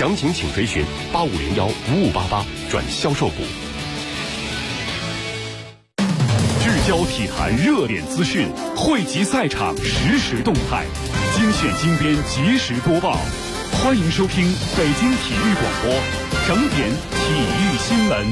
详情请垂询8501-5588转销售部。 聚焦体坛热点资讯，汇集赛场实时动态，精选精编及时播报。欢迎收听北京体育广播整点体育新闻。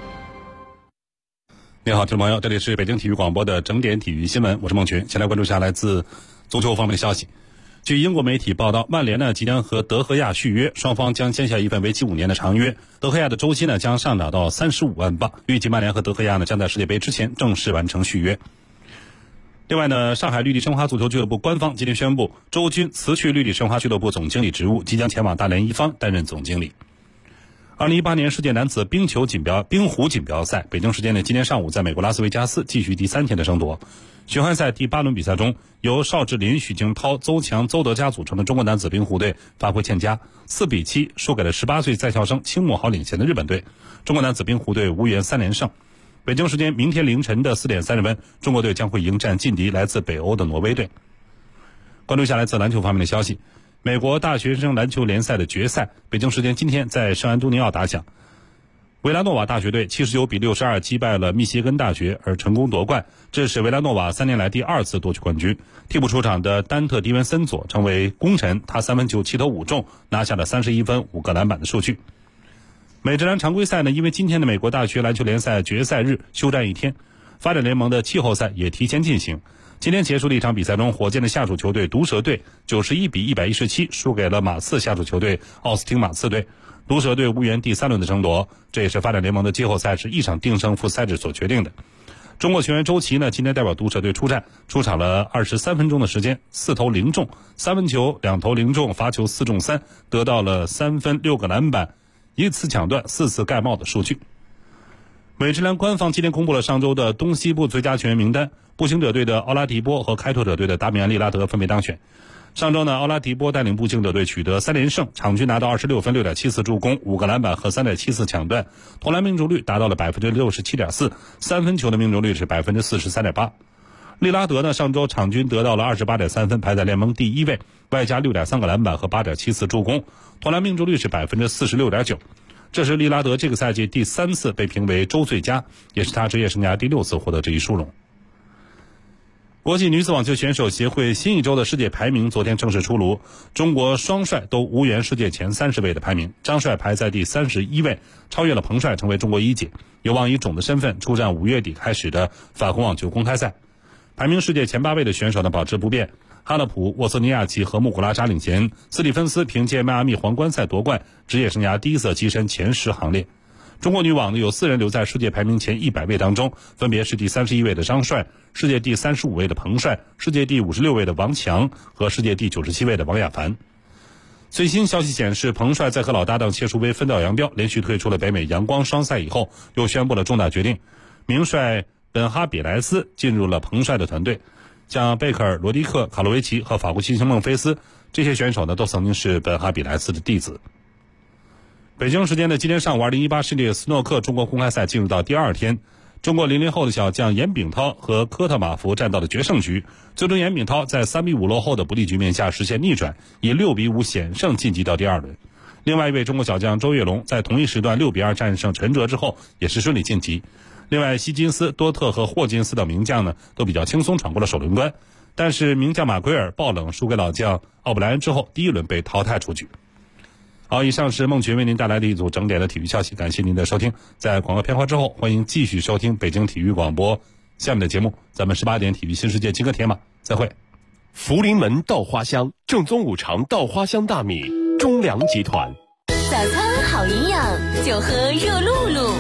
你好，听众朋友，这里是北京体育广播的整点体育新闻，我是孟群。先来关注一下来自足球方面的消息。据英国媒体报道，曼联呢即将和德赫亚续约，双方将签下一份为期5年的长约。德赫亚的周薪呢将上涨到35万镑，预计曼联和德赫亚呢将在世界杯之前正式完成续约。另外呢，上海绿地申花足球俱乐部官方今天宣布，周军辞去绿地申花俱乐部总经理职务，即将前往大连一方担任总经理。2018年世界男子冰壶锦标赛，北京时间的今天上午在美国拉斯维加斯继续第3天的争夺。巡回赛第8轮比赛中，由邵志林、许京涛、邹强、邹德佳组成的中国男子冰壶队发挥欠佳，4比7输给了18岁在校生青木豪领衔的日本队。中国男子冰壶队无缘3连胜。北京时间明天凌晨的4点30分，中国队将会迎战劲敌来自北欧的挪威队。关注一下来自篮球方面的消息。美国大学生篮球联赛的决赛，北京时间今天在圣安东尼奥打响。维拉诺瓦大学队79比62击败了密歇根大学而成功夺冠，这是维拉诺瓦3年来第2次夺取冠军。替补出场的丹特·迪文森佐成为功臣，他3分球7投5中，拿下了31分5个篮板的数据。美职篮常规赛呢，因为今天的美国大学篮球联赛决赛日休战1天，发展联盟的季后赛也提前进行。今天结束的一场比赛中，火箭的下属球队毒蛇队91比117输给了马刺下属球队奥斯汀马刺队，毒蛇队无缘第3轮的争夺，这也是发展联盟的季后赛是一场定胜负赛制所决定的。中国球员周琦呢，今天代表毒蛇队出战，出场了23分钟的时间，4投0中，3分球2投0中，罚球4中3，得到了3分6个篮板，1次抢断4次盖帽的数据。美职篮官方今天公布了上周的东西部最佳球员名单，步行者队的奥拉迪波和开拓者队的达米安·利拉德分别当选。上周呢，奥拉迪波带领步行者队取得3连胜，场均拿到26分、6.74助攻、5个篮板和3.74抢断，投篮命中率达到了 67.4%， 三分球的命中率是 43.8%。利拉德呢，上周场均得到了 28.3 分，排在联盟第1位，外加 6.3个篮板和 8.74助攻，投篮命中率是 46.9%。这是利拉德这个赛季第3次被评为周最佳，也是他职业生涯第6次获得这一殊荣。国际女子网球选手协会新一周的世界排名昨天正式出炉，中国双帅都无缘世界前30位的排名，张帅排在第31位，超越了彭帅，成为中国一姐，有望以种子身份出战5月底开始的法国网球公开赛。排名世界前8位的选手呢保持不变，哈勒普、沃斯尼亚奇和穆古拉扎领衔，斯蒂芬斯凭借迈阿密皇冠赛夺冠，职业生涯第一次跻身前10行列。中国女网呢有4人留在世界排名前100位当中，分别是第31位的张帅、世界第35位的彭帅、世界第56位的王强和世界第97位的王亚凡。最新消息显示，彭帅在和老搭档谢淑薇分道扬镳，连续退出了北美阳光双赛以后，又宣布了重大决定，名帅本哈比莱斯进入了彭帅的团队。像贝克尔、罗迪克、卡洛维奇和法国新星孟菲斯这些选手呢，都曾经是本哈比莱斯的弟子。北京时间的今天上午，2018世界斯诺克中国公开赛进入到第2天，中国00后的小将严炳涛和科特马福战到了决胜局，最终严炳涛在3比5落后的不利局面下实现逆转，以6比5险胜晋级到第2轮。另外一位中国小将周跃龙在同一时段6比2战胜陈哲之后，也是顺利晋级。另外，希金斯、多特和霍金斯等名将呢，都比较轻松闯过了首轮关，但是名将马奎尔爆冷输给老将奥布莱恩之后，第1轮被淘汰出局。好，以上是孟群为您带来的一组整点的体育消息，感谢您的收听。在广告片花之后，欢迎继续收听北京体育广播下面的节目，咱们18点体育新世界金戈铁马再会。 福临门稻花香，正宗五常稻花香大米，中粮集团。 早餐好营养，就喝热露露。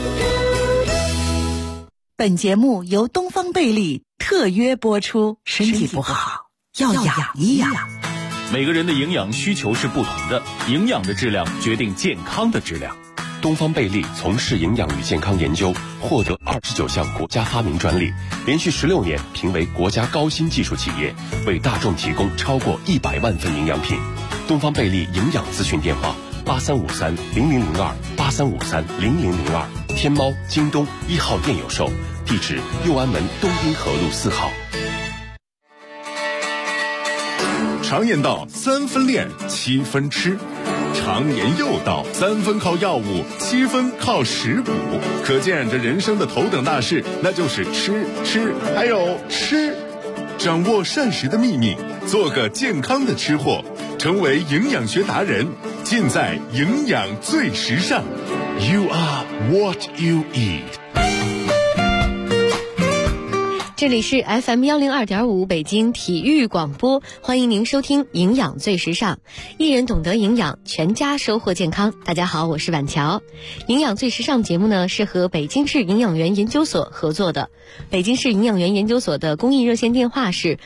本节目由东方贝利特约播出，身体不好要养一养。 每个人的营养需求是不同的，营养的质量决定健康的质量。 东方贝利从事营养与健康研究，获得29项国家发明专利，连续16年评为国家高新技术企业，为大众提供超过100万份营养品。东方贝利营养咨询电话8353-0002，8353-0002，天猫、京东1号店有售，地址右安门东滨河路4号。 常言道3分练7分吃，常常年又到，3分靠药物，7分靠食补。可见这人生的头等大事，那就是吃，还有吃。掌握膳食的秘密，做个健康的吃货，成为营养学达人，尽在营养最时尚。You are what you eat。 这里是 FM102.5 北京体育广播，欢迎您收听营养最时尚，一人懂得营养，全家收获健康。大家好，我是婉乔。营养最时尚节目呢是和北京市营养员研究所合作的，北京市营养员研究所的公益热线电话是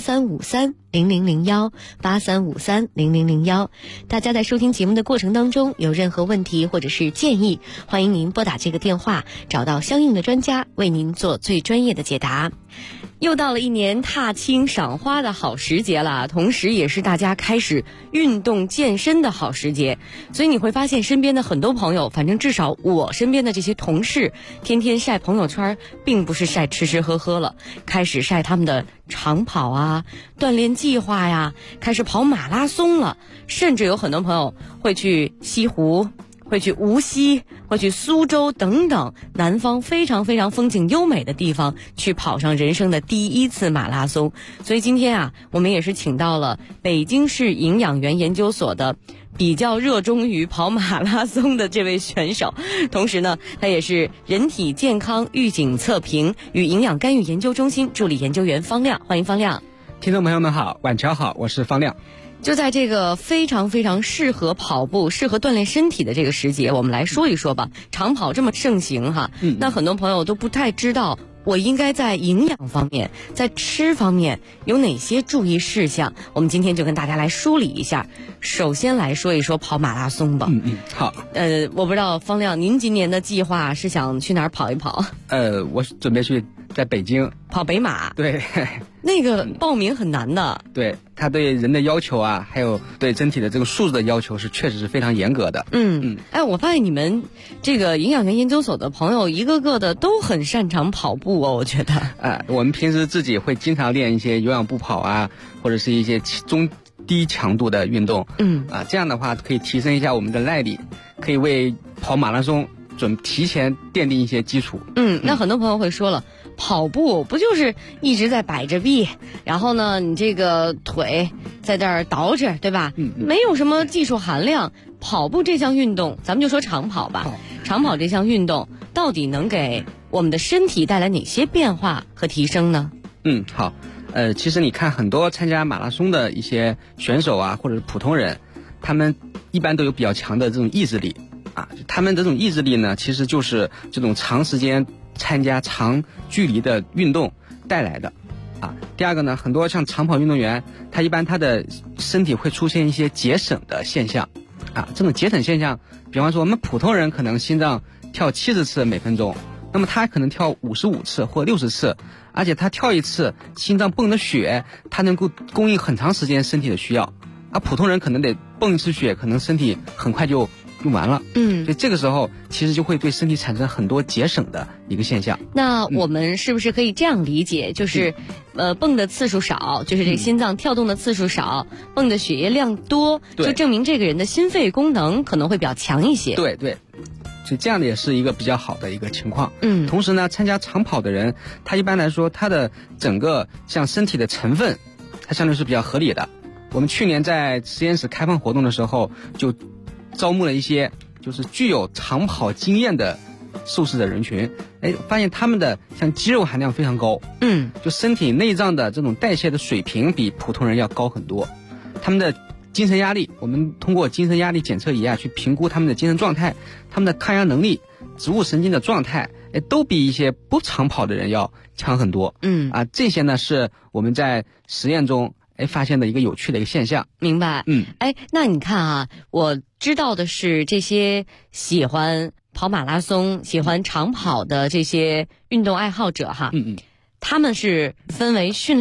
83530001，83530001。大家在收听节目的过程当中有任何问题或者是建议，欢迎您拨打这个电话，找到相应的专家为您做最专业的解答。又到了一年踏青赏花的好时节了，同时也是大家开始运动健身的好时节，所以你会发现身边的很多朋友，反正至少我身边的这些同事，天天晒朋友圈，并不是晒吃吃喝喝了，开始晒他们的长跑啊、锻炼计划呀，开始跑马拉松了，甚至有很多朋友会去西湖，会去无锡，会去苏州等等南方非常非常风景优美的地方，去跑上人生的第一次马拉松。所以今天啊，我们也是请到了北京市营养员研究所的比较热衷于跑马拉松的这位选手，同时呢，他也是人体健康预警测评与营养干预研究中心助理研究员方亮。欢迎方亮。 听众朋友们好，晚上好，我是方亮。 就在这个非常非常适合跑步、适合锻炼身体的这个时节，我们来说一说吧。长跑这么盛行哈，那很多朋友都不太知道我应该在营养方面、在吃方面有哪些注意事项。我们今天就跟大家来梳理一下。首先来说一说跑马拉松吧。 好。 我不知道方亮，您今年的计划是想去哪儿跑一跑？ 我准备去在北京跑北马。 对。 那个报名很难的。 对，他对人的要求啊，还有对身体的这个素质的要求是确实是非常严格的。 我发现你们这个营养员研究所的朋友一个个的都很擅长跑步哦，我觉得。 我们平时自己会经常练一些有氧步跑啊，或者是一些中低强度的运动。这样的话可以提升一下我们的耐力，可以为跑马拉松提前奠定一些基础。 那很多朋友会说了，跑步不就是一直在摆着臂，然后呢你这个腿在这儿倒着，对吧？没有什么技术含量。跑步这项运动，咱们就说长跑吧。长跑这项运动到底能给我们的身体带来哪些变化和提升呢？ 好。其实你看很多参加马拉松的一些选手啊，或者是普通人，他们一般都有比较强的这种意志力啊。他们这种意志力呢，其实就是这种长时间参加长距离的运动带来的啊。第二个呢，很多像长跑运动员，他一般他的身体会出现一些节省的现象啊。这种节省现象，比方说我们普通人可能心脏跳70次每分钟，那么他可能跳55次或60次，而且他跳一次心脏泵的血，他能够供应很长时间身体的需要，而普通人可能得泵一次血，可能身体很快就用完了。所以这个时候其实就会对身体产生很多节省的一个现象。 那我们是不是可以这样理解，就是泵的次数少，就是这个心脏跳动的次数少，泵的血液量多，就证明这个人的心肺功能可能会比较强一些。 对，所以这样的也是一个比较好的一个情况。同时呢，参加长跑的人，他一般来说他的整个像身体的成分，它相对是比较合理的。我们去年在实验室开放活动的时候，就招募了一些就是具有长跑经验的受试者人群，发现他们的像肌肉含量非常高，就身体内脏的这种代谢的水平比普通人要高很多。他们的精神压力，我们通过精神压力检测仪啊去评估他们的精神状态，他们的抗压能力、植物神经的状态，都比一些不长跑的人要强很多。这些呢是我们在实验中发现的一个有趣的一个现象。 明白。那你看啊，我知道的是这些喜欢跑马拉松、喜欢长跑的这些运动爱好者哈，他们是分为训练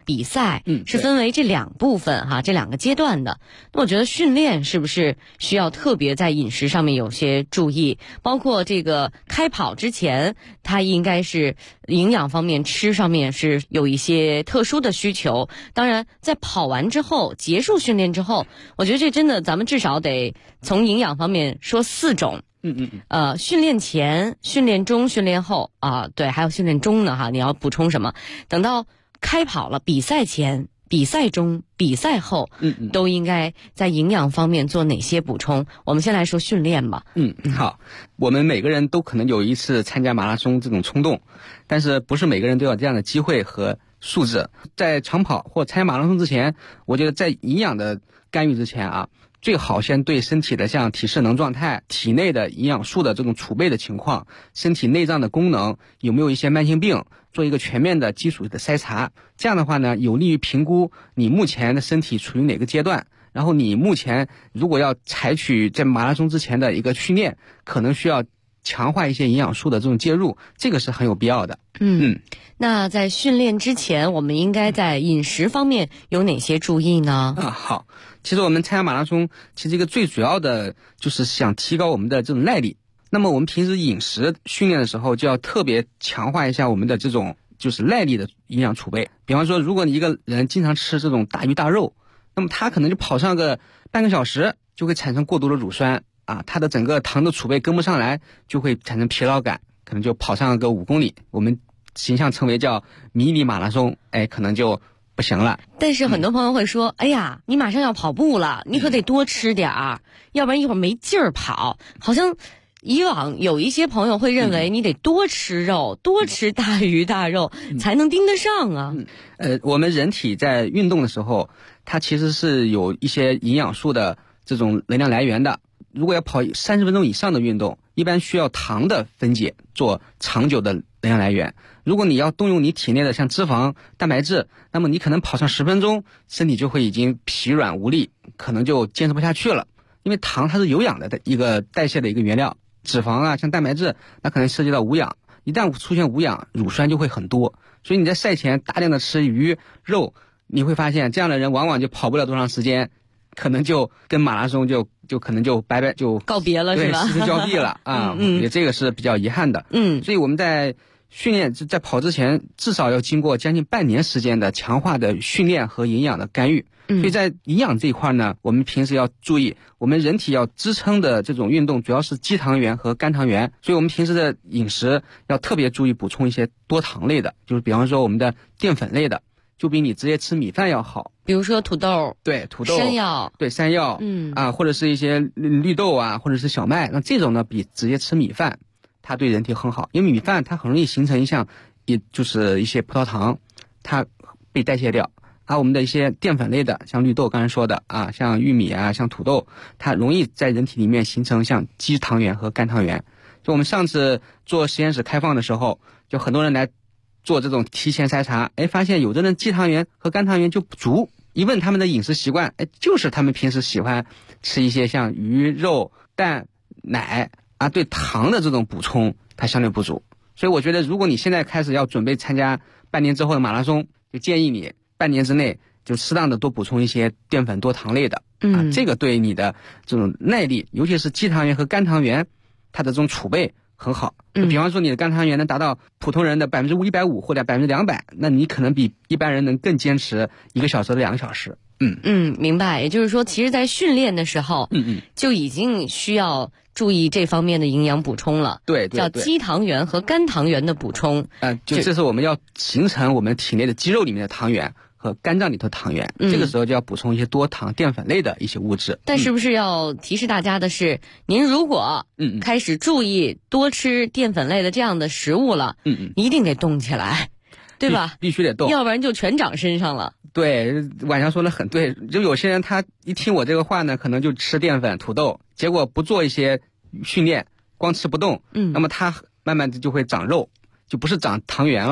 比赛，是分为这两部分哈，这两个阶段的。那我觉得训练是不是需要特别在饮食上面有些注意？包括这个开跑之前，它应该是营养方面、吃上面是有一些特殊的需求。当然，在跑完之后、结束训练之后，我觉得这真的咱们至少得从营养方面说4种。训练前、训练中、训练后啊，对，还有训练中呢哈，你要补充什么？等到开跑了，比赛前、比赛中、比赛后，都应该在营养方面做哪些补充？我们先来说训练吧。 好，我们每个人都可能有一次参加马拉松这种冲动，但是不是每个人都有这样的机会和素质。在长跑或参加马拉松之前，我觉得在营养的干预之前啊，最好先对身体的像体适能状态、体内的营养素的这种储备的情况、身体内脏的功能有没有一些慢性病，做一个全面的基础的筛查。这样的话呢，有利于评估你目前的身体处于哪个阶段，然后你目前如果要采取在马拉松之前的一个训练，可能需要强化一些营养素的这种介入，这个是很有必要的。 那在训练之前，我们应该在饮食方面有哪些注意呢？ 好，其实我们参加马拉松，其实一个最主要的就是想提高我们的这种耐力。那么我们平时饮食训练的时候，就要特别强化一下我们的这种就是耐力的营养储备。比方说，如果你一个人经常吃这种大鱼大肉，那么他可能就跑上个半个小时，就会产生过度的乳酸啊，他的整个糖的储备跟不上来，就会产生疲劳感，可能就跑上个5公里，我们形象称为叫迷你马拉松，可能就不行了。 但是很多朋友会说，哎呀，你马上要跑步了，你可得多吃点儿，要不然一会儿没劲儿跑。好像以往有一些朋友会认为你得多吃肉，多吃大鱼大肉才能盯得上啊。 我们人体在运动的时候，它其实是有一些营养素的这种能量来源的。如果要跑30分钟以上的运动，一般需要糖的分解做长久的能量来源。如果你要动用你体内的像脂肪、蛋白质，那么你可能跑上10分钟，身体就会已经疲软无力，可能就坚持不下去了。因为糖它是有氧的一个代谢的一个原料，脂肪啊像蛋白质，那可能涉及到无氧，一旦出现无氧，乳酸就会很多。所以你在赛前大量的吃鱼肉，你会发现这样的人往往就跑不了多长时间，可能就跟马拉松就可能就拜拜就告别了，是吧？ 对，失之交臂了啊！也这个是比较遗憾的。所以我们在训练在跑之前，至少要经过将近半年时间的强化的训练和营养的干预。所以在营养这一块呢，我们平时要注意，我们人体要支撑的这种运动主要是肌糖原和肝糖原，所以我们平时的饮食要特别注意补充一些多糖类的，就是比方说我们的淀粉类的，就比你直接吃米饭要好。 比如说土豆， 对，土豆、 山药， 对，山药，或者是一些绿豆啊，或者是小麦，那这种呢比直接吃米饭，它对人体很好，因为米饭它很容易形成也就是一些葡萄糖，它被代谢掉。我们的一些淀粉类的，像绿豆刚才说的啊，像玉米啊，像土豆，它容易在人体里面形成像肌糖原和肝糖原。就我们上次做实验室开放的时候，就很多人来做这种提前筛查，发现有的人肌糖原和肝糖原就不足。一问他们的饮食习惯，就是他们平时喜欢吃一些像鱼、肉、蛋、奶啊，对糖的这种补充它相对不足。所以我觉得，如果你现在开始要准备参加半年之后的马拉松，就建议你半年之内就适当的多补充一些淀粉多糖类的，这个对你的这种耐力，尤其是肌糖原和肝糖原，它的这种储备很好。就比方说你的肝糖原能达到普通人的150%或者200%，那你可能比一般人能更坚持1个小时到2个小时。 明白。也就是说，其实在训练的时候，就已经需要注意这方面的营养补充了。 对， 叫肌糖原和肝糖原的补充。 就这是我们要形成我们体内的肌肉里面的糖原和肝脏里头糖原，这个时候就要补充一些多糖淀粉类的一些物质。 但是不是要提示大家的是，您如果开始注意多吃淀粉类的这样的食物了，一定得动起来，对吧？ 必须得动， 要不然就全长身上了。 对，晚上说的很对，就有些人他一听我这个话呢，可能就吃淀粉、土豆，结果不做一些训练，光吃不动，那么他慢慢的就会长肉，就不是长糖原了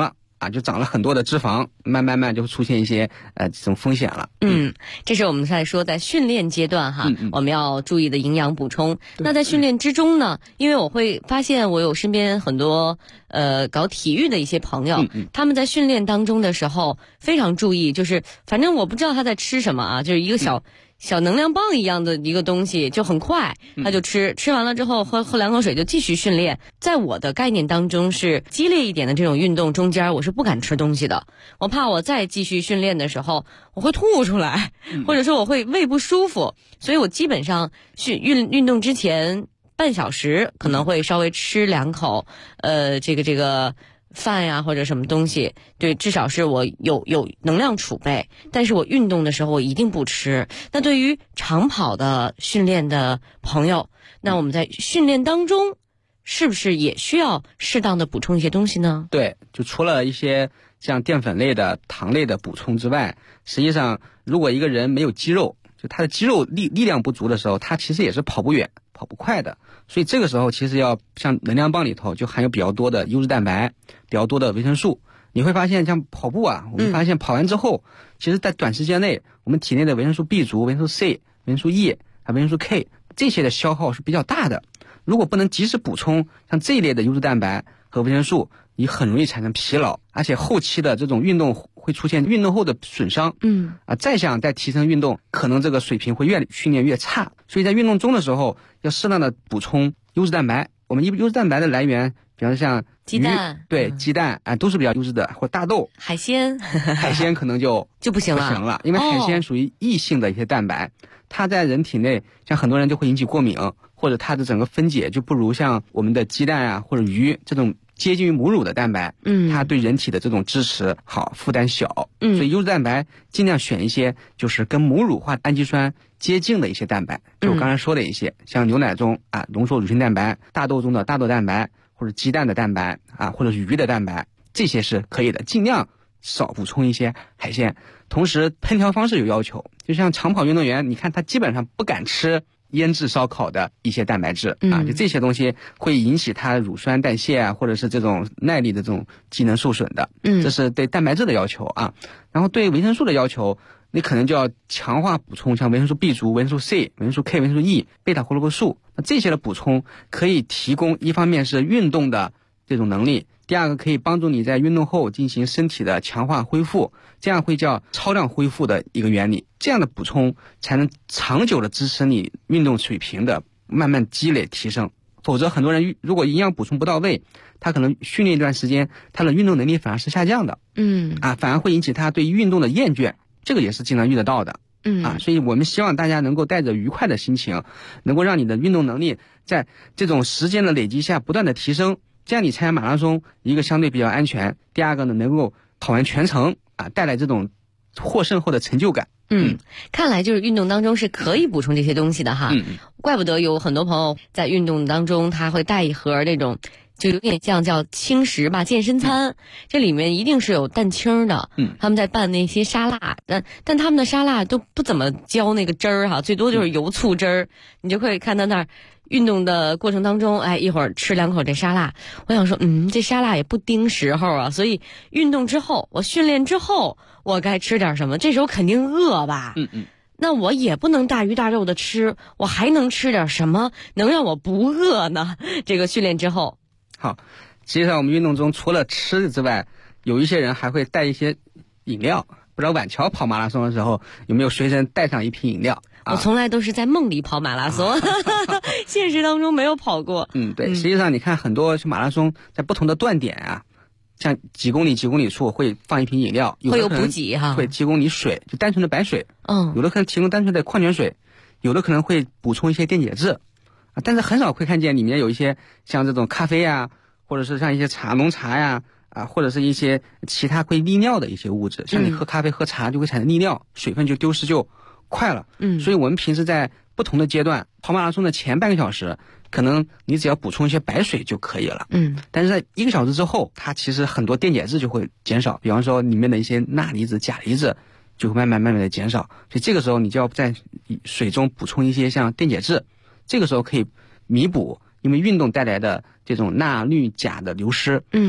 啊，就长了很多的脂肪，慢慢就会出现一些这种风险了。 这是我们在说在训练阶段哈，我们要注意的营养补充。那在训练之中呢，因为我会发现我有身边很多搞体育的一些朋友，他们在训练当中的时候非常注意，就是反正我不知道他在吃什么啊，就是一个小能量棒一样的一个东西，就很快他就吃完了之后喝2口水就继续训练。在我的概念当中，是激烈一点的这种运动中间我是不敢吃东西的，我怕我再继续训练的时候我会吐出来，或者说我会胃不舒服，所以我基本上运动之前半小时可能会稍微吃2口这个饭呀或者什么东西，对，至少是我有能量储备，但是我运动的时候我一定不吃。那对于长跑的训练的朋友，那我们在训练当中是不是也需要适当的补充一些东西呢？ 对，就除了一些像淀粉类的、糖类的补充之外，实际上如果一个人没有肌肉，就他的肌肉力量不足的时候，他其实也是跑不远、跑不快的。所以这个时候其实要像能量棒里头就含有比较多的优质蛋白，比较多的维生素。你会发现像跑步啊，我们发现跑完之后，其实在短时间内我们体内的维生素 B 族、维生素 C、维生素 E 还有维生素 K 这些的消耗是比较大的。如果不能及时补充像这一类的优质蛋白和维生素，你很容易产生疲劳，而且后期的这种运动会出现运动后的损伤。再想再提升运动，可能这个水平会训练越差。所以在运动中的时候要适当的补充优质蛋白。我们优质蛋白的来源，比方像鸡蛋， 对，鸡蛋都是比较优质的，或大豆、 海鲜可能就不行了， 因为海鲜属于异性的一些蛋白，它在人体内像很多人就会引起过敏，或者它的整个分解就不如像我们的鸡蛋啊或者鱼这种接近于母乳的蛋白，它对人体的这种支持好，负担小。所以优质蛋白尽量选一些就是跟母乳化氨基酸接近的一些蛋白，就我刚才说的一些，像牛奶中浓缩乳清蛋白，大豆中的大豆蛋白，或者鸡蛋的蛋白或者鱼的蛋白，这些是可以的，尽量少补充一些海鲜。同时烹调方式有要求，就像长跑运动员，你看他基本上不敢吃腌制烧烤的一些蛋白质就这些东西会引起它乳酸代谢或者是这种耐力的这种机能受损的。这是对蛋白质的要求然后对维生素的要求，你可能就要强化补充像维生素 B 族、维生素 C、维生素 K、维生素 E、贝塔胡萝卜素。那这些的补充可以提供一方面是运动的这种能力，第二个可以帮助你在运动后进行身体的强化恢复，这样会叫超量恢复的一个原理。这样的补充才能长久的支持你运动水平的慢慢积累提升。否则很多人如果营养补充不到位，他可能训练一段时间，他的运动能力反而是下降的。反而会引起他对运动的厌倦，这个也是经常遇得到的。所以我们希望大家能够带着愉快的心情，能够让你的运动能力在这种时间的累积下不断的提升，这样你参加马拉松，一个相对比较安全，第二个呢能够跑完全程带来这种获胜后的成就感。 看来就是运动当中是可以补充这些东西的哈。怪不得有很多朋友在运动当中他会带一盒那种就有点像叫轻食吧，健身餐，这里面一定是有蛋清的。他们在拌那些沙拉，但他们的沙拉都不怎么浇那个汁儿最多就是油醋汁儿。你就可以看到那儿运动的过程当中，一会儿吃2口这沙拉，我想说，这沙拉也不盯时候所以运动之后，我训练之后，我该吃点什么？这时候肯定饿吧？那我也不能大鱼大肉的吃，我还能吃点什么能让我不饿呢？这个训练之后。 好，实际上我们运动中除了吃的之外，有一些人还会带一些饮料。不知道晚乔跑马拉松的时候有没有随身带上一瓶饮料？ 我从来都是在梦里跑马拉松，现实当中没有跑过。 对，实际上你看很多马拉松在不同的断点像几公里处会放一瓶饮料， 会有补给会提供你水，就单纯的白水。有的可能提供单纯的矿泉水，有的可能会补充一些电解质。但是很少会看见里面有一些像这种咖啡或者是像一些浓茶或者是一些其他会利尿的一些物质。像你喝咖啡喝茶就会产生利尿，水分就丢失就快了。所以我们平时在不同的阶段，跑马拉松的前半个小时，可能你只要补充一些白水就可以了。但是在1个小时之后，它其实很多电解质就会减少，比方说里面的一些钠离子、钾离子就会慢慢的减少。所以这个时候你就要在水中补充一些像电解质，这个时候可以弥补因为运动带来的这种钠、氯、钾的流失。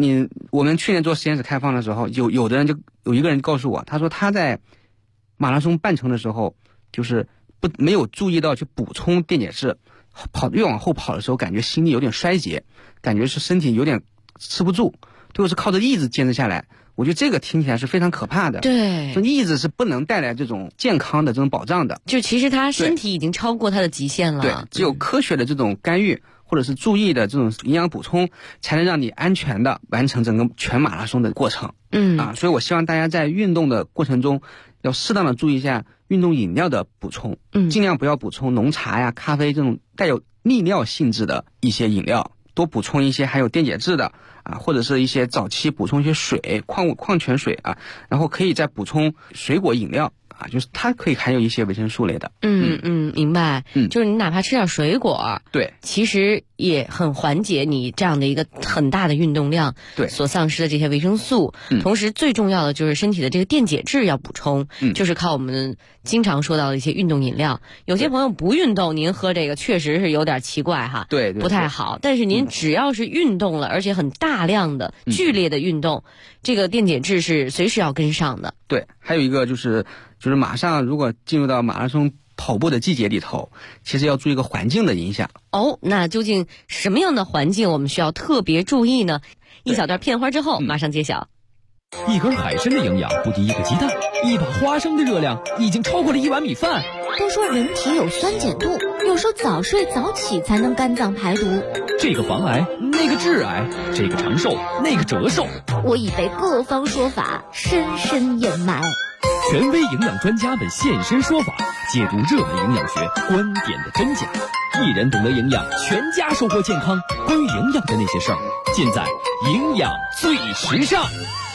我们去年做实验室开放的时候，有的人就有一个人告诉我，他说他在马拉松半程的时候，就是没有注意到去补充电解质，越往后跑的时候，感觉心力有点衰竭，感觉是身体有点吃不住，最后是靠着意志坚持下来。我觉得这个听起来是非常可怕的。 对， 说意志是不能带来这种健康的这种保障的。 就其实他身体已经超过他的极限了。 对，只有科学的这种干预或者是注意的这种营养补充，才能让你安全的完成整个全马拉松的过程。所以我希望大家在运动的过程中，要适当的注意一下运动饮料的补充，尽量不要补充浓茶呀、咖啡这种带有利尿性质的一些饮料，多补充一些含有电解质的或者是一些早期补充一些水、矿泉水然后可以再补充水果饮料就是它可以含有一些维生素类的。 明白。就是你哪怕吃点水果， 对， 其实也很缓解你这样的一个很大的运动量所丧失的这些维生素。同时最重要的就是身体的这个电解质要补充，就是靠我们经常说到的一些运动饮料。有些朋友不运动，您喝这个确实是有点奇怪哈， 对， 不太好。但是您只要是运动了，而且很大量的剧烈的运动，这个电解质是随时要跟上的。 对，还有一个就是马上如果进入到马拉松跑步的季节里头，其实要注意一个环境的影响。 那究竟什么样的环境我们需要特别注意呢？一小段片花之后马上揭晓。 一根海参的营养不敌一个鸡蛋，一把花生的热量已经超过了一碗米饭。 都说人体有酸碱度，有时候早睡早起才能肝脏排毒。 这个防癌，那个致癌，这个长寿，那个折寿。 我已被各方说法深深掩埋。 权威营养专家们现身说法，解读热门营养学观点的真假。一人懂得营养，全家收获健康。关于营养的那些事儿，尽在营养最时尚。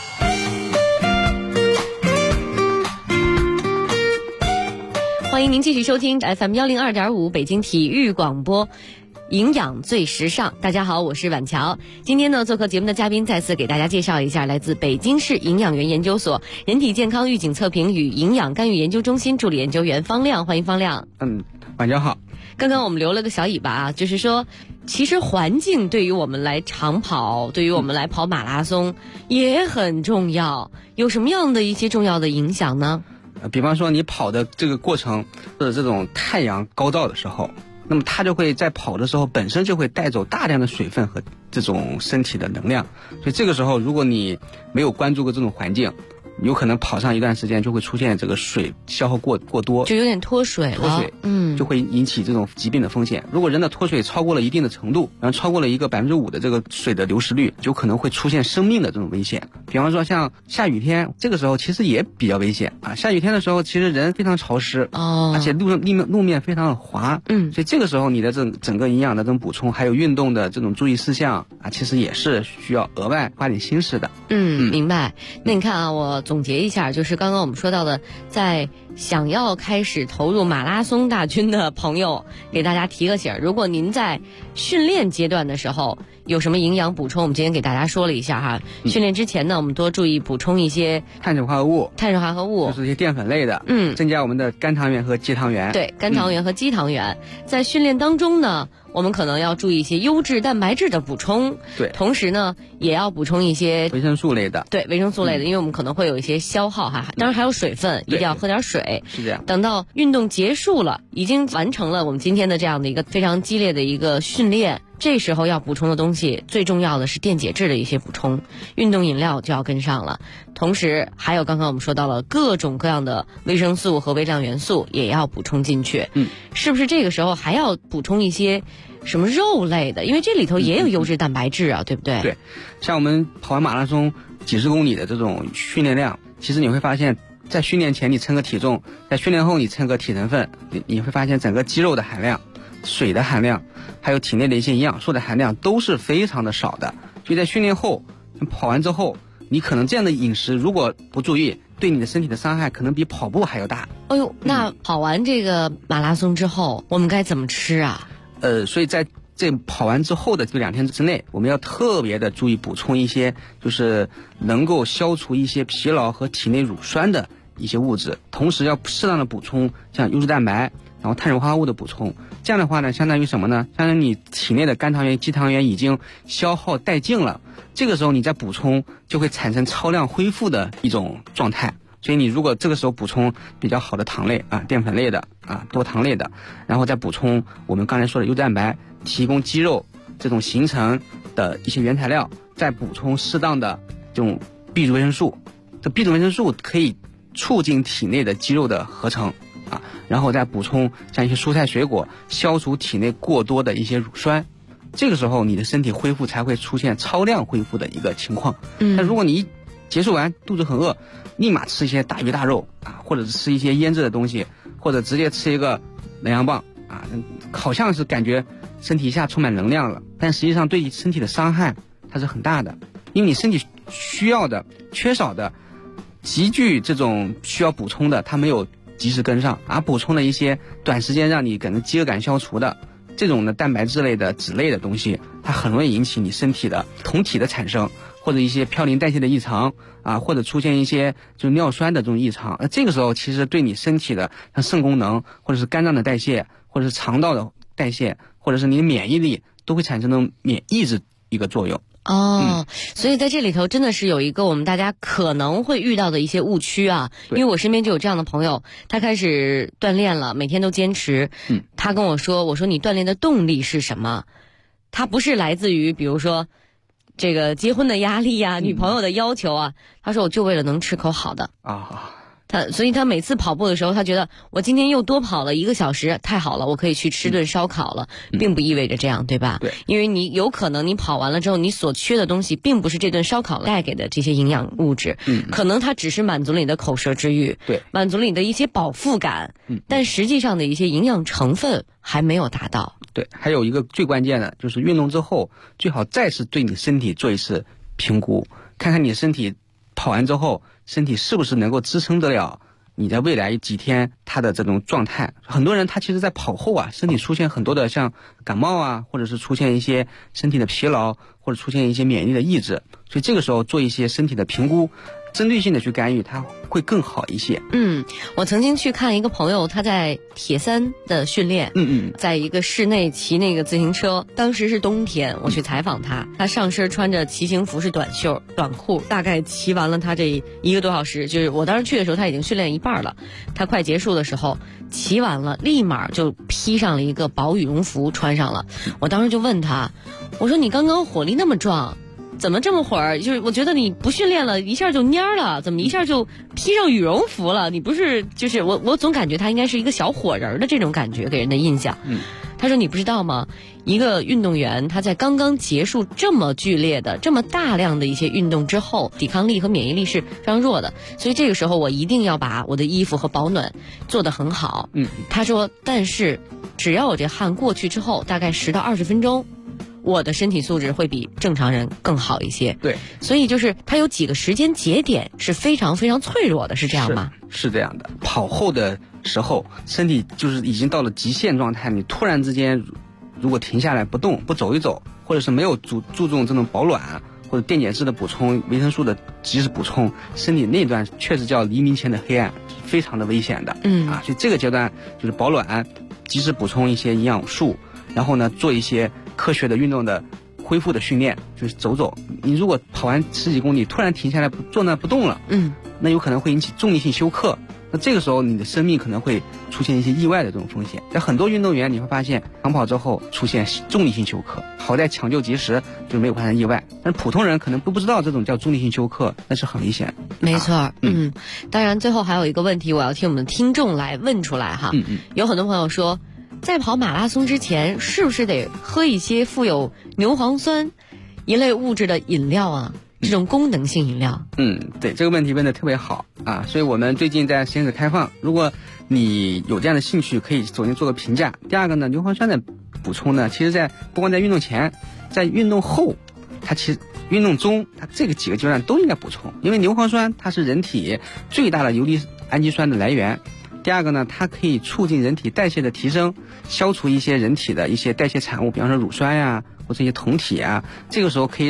欢迎您继续收听 FM102.5 北京体育广播营养最时尚。大家好，我是婉乔。今天呢，做客节目的嘉宾再次给大家介绍一下来自北京市营养园研究所人体健康预警测评与营养干预研究中心助理研究员方亮。欢迎方亮。 晚上好。 刚刚我们留了个小尾巴就是说其实环境对于我们来长跑，对于我们来跑马拉松也很重要。有什么样的一些重要的影响呢？ 比方说你跑的这个过程是这种太阳高照的时候，那么它就会在跑的时候本身就会带走大量的水分和这种身体的能量，所以这个时候如果你没有关注过这种环境，有可能跑上一段时间就会出现这个水消耗过多， 就有点脱水了， 就会引起这种疾病的风险。如果人的脱水超过了一定的程度，然后超过了一个5%的这个水的流失率，就可能会出现生命的这种危险。比方说像下雨天，这个时候其实也比较危险下雨天的时候其实人非常潮湿而且路面非常的滑所以这个时候你的整个营养的这种补充还有运动的这种注意事项其实也是需要额外花点心思的。 明白。那你看我总结一下，就是刚刚我们说到的，在想要开始投入马拉松大军的朋友，给大家提个醒，如果您在训练阶段的时候有什么营养补充，我们今天给大家说了一下哈。训练之前呢，我们多注意补充一些碳水化合物， 就是一些淀粉类的，增加我们的肝糖原和肌糖原。 对，肝糖原和肌糖原。在训练当中呢，我们可能要注意一些优质蛋白质的补充， 对， 同时呢也要补充一些维生素类的， 对，维生素类的，因为我们可能会有一些消耗当然还有水分，一定要喝点水。 是这样。 等到运动结束了，已经完成了我们今天的这样的一个非常激烈的一个训练，这时候要补充的东西最重要的是电解质的一些补充，运动饮料就要跟上了。同时还有刚刚我们说到了各种各样的维生素和微量元素也要补充进去。是不是这个时候还要补充一些什么肉类的？因为这里头也有优质蛋白质对不对？ 对，像我们跑完马拉松几十公里的这种训练量，其实你会发现在训练前你称个体重，在训练后你称个体成分，你会发现整个肌肉的含量、水的含量还有体内的一些营养素的含量都是非常的少的。所以在训练后跑完之后，你可能这样的饮食如果不注意，对你的身体的伤害可能比跑步还要大。 那跑完这个马拉松之后我们该怎么吃啊？ 所以在这跑完之后的这2天之内，我们要特别的注意补充一些就是能够消除一些疲劳和体内乳酸的一些物质，同时要适当的补充像优质蛋白，然然后碳水化合物的补充。这样的话呢，相当于什么呢？相当于你体内的肝糖原、肌糖原已经消耗殆尽了，这个时候你再补充就会产生超量恢复的一种状态。所以你如果这个时候补充比较好的糖类啊、淀粉类的啊、多糖类的，然后再补充我们刚才说的优质蛋白，提供肌肉这种形成的一些原材料，再补充适当的这种 B 族维生素，这 B 族维生素可以促进体内的肌肉的合成啊，然后再补充像一些蔬菜水果，消除体内过多的一些乳酸。这个时候你的身体恢复才会出现超量恢复的一个情况。那如果你一结束完肚子很饿，立马吃一些大鱼大肉啊，或者是吃一些腌制的东西，或者直接吃一个能量棒啊，好像是感觉身体一下充满能量了，但实际上对身体的伤害它是很大的，因为你身体需要的、缺少的、极具这种需要补充的，它没有及时跟上，而补充的一些短时间让你可能饥饿感消除的这种的蛋白质类的、脂类的东西，它很容易引起你身体的酮体的产生，或者一些嘌呤代谢的异常啊，或者出现一些就是尿酸的这种异常。这个时候其实对你身体的像肾功能，或者是肝脏的代谢，或者是肠道的代谢，或者是你的免疫力，都会产生这种免疫质一个作用。 所以在这里头真的是有一个我们大家可能会遇到的一些误区啊，因为我身边就有这样的朋友，他开始锻炼了，每天都坚持。他跟我说你锻炼的动力是什么？他不是来自于比如说这个结婚的压力啊、女朋友的要求啊，他说我就为了能吃口好的啊。所以他每次跑步的时候，他觉得我今天又多跑了1个小时，太好了，我可以去吃顿烧烤了，并不意味着这样，对吧？对，因为你有可能你跑完了之后，你所缺的东西并不是这顿烧烤带给的这些营养物质，可能它只是满足了你的口舌之欲，对，满足了你的一些饱腹感，但实际上的一些营养成分还没有达到。 对，还有一个最关键的就是运动之后，最好再次对你身体做一次评估，看看你身体跑完之后，身体是不是能够支撑得了你在未来几天他的这种状态。很多人他其实在跑后啊，身体出现很多的像感冒啊，或者是出现一些身体的疲劳，或者出现一些免疫力的抑制，所以这个时候做一些身体的评估，针对性的去干预，它会更好一些。 我曾经去看一个朋友，他在铁三的训练，在一个室内骑那个自行车，当时是冬天，我去采访他，他上身穿着骑行服，是短袖短裤，大概骑完了他这1个多小时，就是我当时去的时候他已经训练一半了，他快结束的时候骑完了，立马就披上了一个薄羽绒服穿上了。我当时就问他，我说你刚刚火力那么壮，怎么这么会儿？就是我觉得你不训练了，一下就蔫了，怎么一下就披上羽绒服了？你不是就是我总感觉他应该是一个小火人的这种感觉给人的印象。他说你不知道吗？一个运动员他在刚刚结束这么剧烈的、这么大量的一些运动之后，抵抗力和免疫力是非常弱的，所以这个时候我一定要把我的衣服和保暖做得很好。他说，但是只要我这汗过去之后，大概10到20分钟。我的身体素质会比正常人更好一些。对，所以就是它有几个时间节点是非常非常脆弱的，是这样吗？ 是这样的。跑后的时候，身体就是已经到了极限状态，你突然之间如果停下来不动，不走一走，或者是没有注重这种保暖或者电解质的补充、维生素的及时补充，身体那段确实叫黎明前的黑暗，是非常的危险的。所以这个阶段就是保暖，及时补充一些营养素，然后呢做一些科学的运动的恢复的训练，就是走走。你如果跑完10几公里突然停下来坐那不动了，那有可能会引起重力性休克，那这个时候你的生命可能会出现一些意外的这种风险。在很多运动员你会发现长跑之后出现重力性休克，好在抢救及时就没有发生意外，但是普通人可能都不知道这种叫重力性休克，那是很危险。 没错。当然最后还有一个问题我要听我们的听众来问出来哈。有很多朋友说，在跑马拉松之前是不是得喝一些富有牛磺酸一类物质的饮料啊？这种功能性饮料。 对，这个问题问得特别好啊！所以我们最近在实验室开放，如果你有这样的兴趣，可以首先做个评价。第二个呢，牛磺酸的补充呢，其实不光在运动前，在运动后，它其实运动中，它这个几个阶段都应该补充，因为牛磺酸它是人体最大的游离氨基酸的来源。第二个呢，它可以促进人体代谢的提升，消除一些人体的一些代谢产物，比方说乳酸呀，或者一些酮体啊，这个时候可以